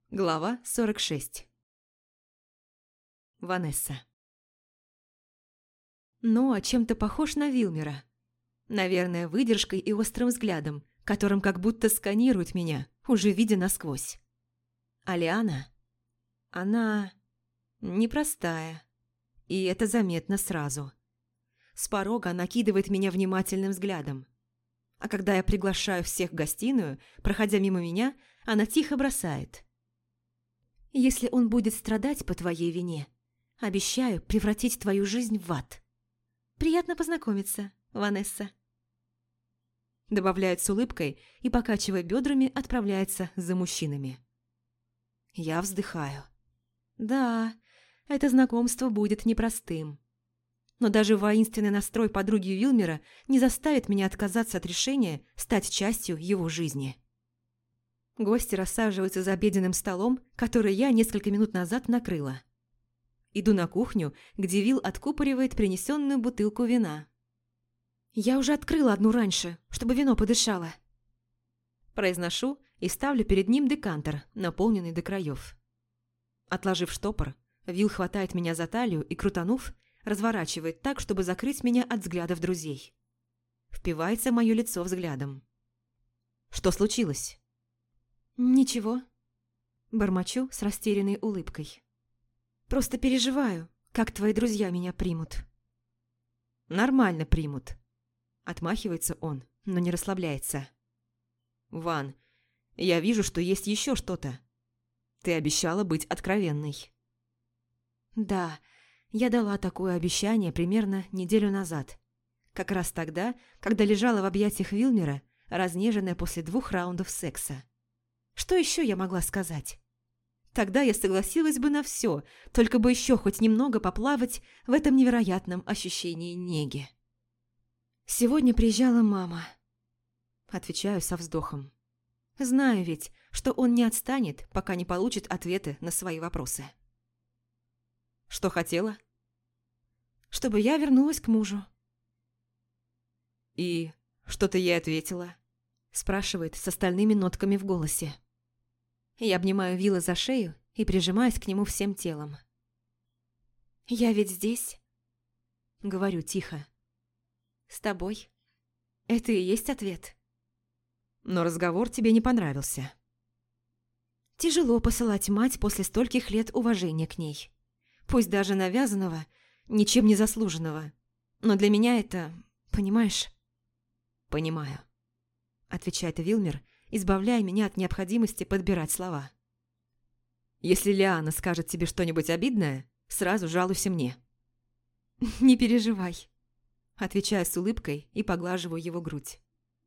Глава 46. Ванесса. Ноа чем-то похож на Вилмера. Наверное, выдержкой и острым взглядом, которым как будто сканирует меня, уже видя насквозь. А Лиана? Она непростая. И это заметно сразу. С порога накидывает меня внимательным взглядом. А когда я приглашаю всех в гостиную, проходя мимо меня, она тихо бросает: «Если он будет страдать по твоей вине, обещаю превратить твою жизнь в ад. Приятно познакомиться, Ванесса». Добавляет с улыбкой и, покачивая бедрами, отправляется за мужчинами. Я вздыхаю. Да, это знакомство будет непростым. Но даже воинственный настрой подруги Вилмера не заставит меня отказаться от решения стать частью его жизни. Гости рассаживаются за обеденным столом, который я несколько минут назад накрыла. Иду на кухню, где Вил откупоривает принесенную бутылку вина. «Я уже открыла одну раньше, чтобы вино подышало». Произношу и ставлю перед ним декантер, наполненный до краев. Отложив штопор, Вил хватает меня за талию и, крутанув, разворачивает так, чтобы закрыть меня от взглядов друзей. Впивается в мое лицо взглядом. «Что случилось?» «Ничего», – бормочу с растерянной улыбкой. «Просто переживаю, как твои друзья меня примут». «Нормально примут», – отмахивается он, но не расслабляется. «Ван, я вижу, что есть еще что-то. Ты обещала быть откровенной». «Да, я дала такое обещание примерно неделю назад. Как раз тогда, когда лежала в объятиях Вилмера, разнеженная после 2 раундов секса. Что еще я могла сказать? Тогда я согласилась бы на все, только бы еще хоть немного поплавать в этом невероятном ощущении неги. Сегодня приезжала мама. Отвечаю со вздохом. Знаю ведь, что он не отстанет, пока не получит ответы на свои вопросы. Что хотела? Чтобы я вернулась к мужу. И что ты ей ответила? Спрашивает с остальными нотками в голосе. Я обнимаю Вилла за шею и прижимаюсь к нему всем телом. «Я ведь здесь?» Говорю тихо. «С тобой. Это и есть ответ». Но разговор тебе не понравился. Тяжело посылать мать после стольких лет уважения к ней. Пусть даже навязанного, ничем не заслуженного. Но для меня это... Понимаешь? Понимаю. Отвечает Вилмер, избавляя меня от необходимости подбирать слова. Если Лиана скажет тебе что-нибудь обидное, сразу жалуйся мне. Не переживай. Отвечаю с улыбкой и поглаживаю его грудь.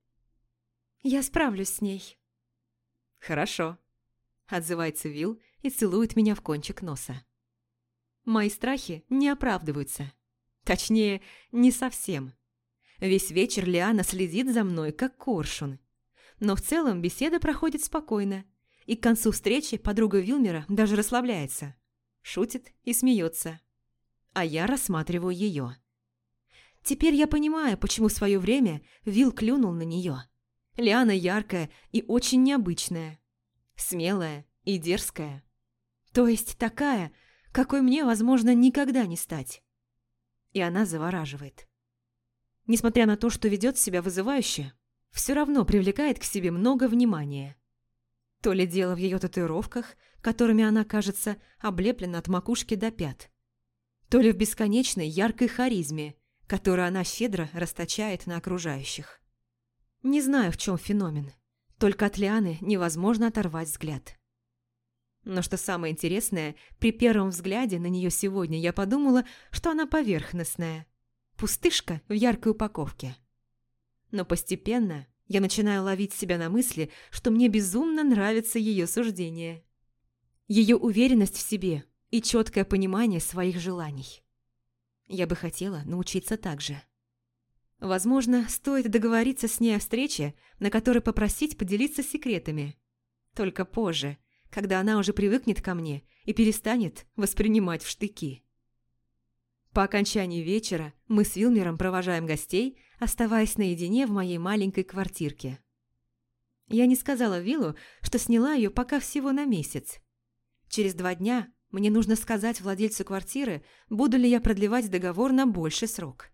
Я справлюсь с ней. Хорошо. Отзывается Вил и целует меня в кончик носа. Мои страхи не оправдываются. Точнее, не совсем. Весь вечер Лиана следит за мной, как коршун. Но в целом беседа проходит спокойно, и к концу встречи подруга Вилмера даже расслабляется. Шутит и смеется. А я рассматриваю ее. Теперь я понимаю, почему в свое время Вил клюнул на нее. Лиана яркая и очень необычная. Смелая и дерзкая. То есть такая, какой мне, возможно, никогда не стать. И она завораживает. Несмотря на то, что ведет себя вызывающе, все равно привлекает к себе много внимания. То ли дело в ее татуировках, которыми она, кажется, облеплена от макушки до пят, то ли в бесконечной яркой харизме, которую она щедро расточает на окружающих. Не знаю, в чем феномен, только от Лианы невозможно оторвать взгляд. Но что самое интересное, при первом взгляде на нее сегодня я подумала, что она поверхностная, пустышка в яркой упаковке. Но постепенно я начинаю ловить себя на мысли, что мне безумно нравится ее суждение. Ее уверенность в себе и четкое понимание своих желаний. Я бы хотела научиться так же. Возможно, стоит договориться с ней о встрече, на которой попросить поделиться секретами. Только позже, когда она уже привыкнет ко мне и перестанет воспринимать в штыки. По окончании вечера мы с Вилмером провожаем гостей, оставаясь наедине в моей маленькой квартирке. Я не сказала Виллу, что сняла ее пока всего на месяц, Через 2 дня мне нужно сказать владельцу квартиры, буду ли я продлевать договор на больший срок.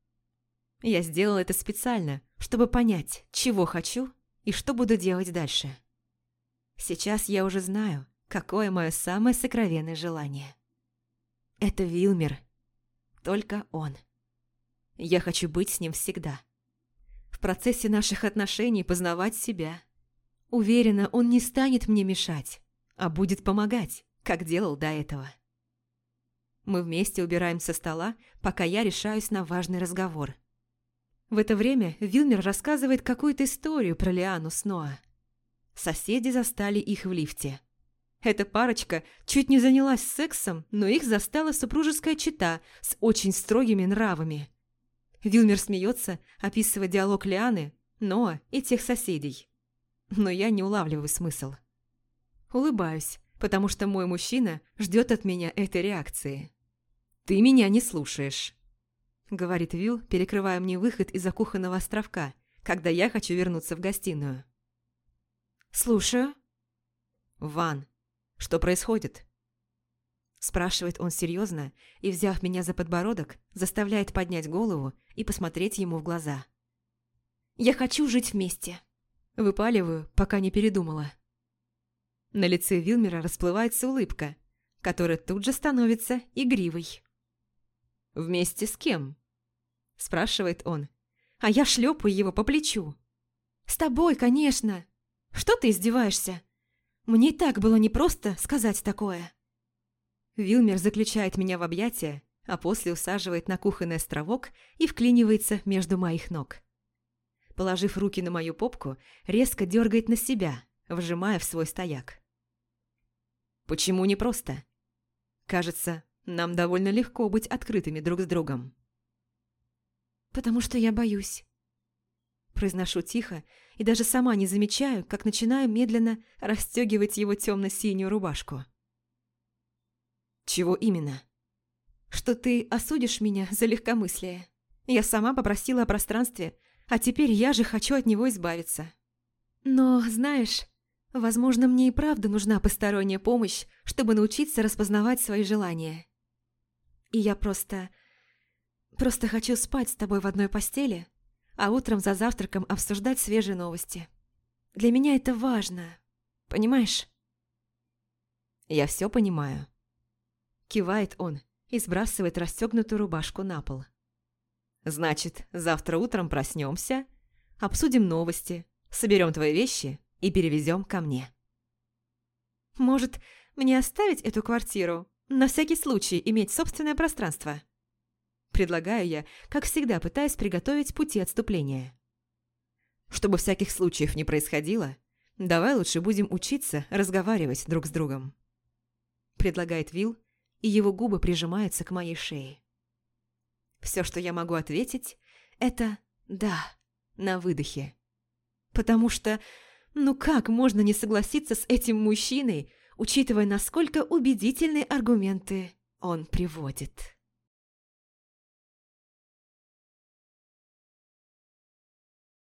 Я сделала это специально, чтобы понять, чего хочу и что буду делать дальше. Сейчас я уже знаю, какое мое самое сокровенное желание. Это Вилмер. Только он. Я хочу быть с ним всегда. В процессе наших отношений познавать себя. Уверена, он не станет мне мешать, а будет помогать, как делал до этого. Мы вместе убираем со стола, пока я решаюсь на важный разговор. В это время Вилмер рассказывает какую-то историю про Лиану с Ноа. Соседи застали их в лифте. Эта парочка чуть не занялась сексом, но их застала супружеская чета с очень строгими нравами. Вилмер смеется, описывая диалог Лианы, Ноа и тех соседей. Но я не улавливаю смысл. Улыбаюсь, потому что мой мужчина ждет от меня этой реакции. «Ты меня не слушаешь», — говорит Вил, перекрывая мне выход из-за кухонного островка, когда я хочу вернуться в гостиную. «Слушаю». «Ван, что происходит?» Спрашивает он серьезно и, взяв меня за подбородок, заставляет поднять голову и посмотреть ему в глаза. «Я хочу жить вместе». Выпаливаю, пока не передумала. На лице Вилмера расплывается улыбка, которая тут же становится игривой. «Вместе с кем?» – спрашивает он, а я шлепаю его по плечу. «С тобой, конечно! Что ты издеваешься? Мне и так было непросто сказать такое». Вилмер заключает меня в объятия, а после усаживает на кухонный островок и вклинивается между моих ног. Положив руки на мою попку, резко дергает на себя, вжимая в свой стояк. «Почему непросто? Кажется, нам довольно легко быть открытыми друг с другом». «Потому что я боюсь». Произношу тихо и даже сама не замечаю, как начинаю медленно расстегивать его темно-синюю рубашку. «Чего именно?» «Что ты осудишь меня за легкомыслие. Я сама попросила о пространстве, а теперь я же хочу от него избавиться. Но, знаешь, возможно, мне и правда нужна посторонняя помощь, чтобы научиться распознавать свои желания. И я просто хочу спать с тобой в одной постели, а утром за завтраком обсуждать свежие новости. Для меня это важно, понимаешь?» «Я все понимаю», – кивает он и сбрасывает расстегнутую рубашку на пол. «Значит, завтра утром проснемся, обсудим новости, соберем твои вещи и перевезем ко мне». «Может, мне оставить эту квартиру, на всякий случай иметь собственное пространство?» Предлагаю я, как всегда, пытаясь приготовить пути отступления. «Чтобы всяких случаев не происходило, давай лучше будем учиться разговаривать друг с другом», предлагает Вил, и его губы прижимаются к моей шее. Все, что я могу ответить, это «да» на выдохе. Потому что, как можно не согласиться с этим мужчиной, учитывая, насколько убедительные аргументы он приводит?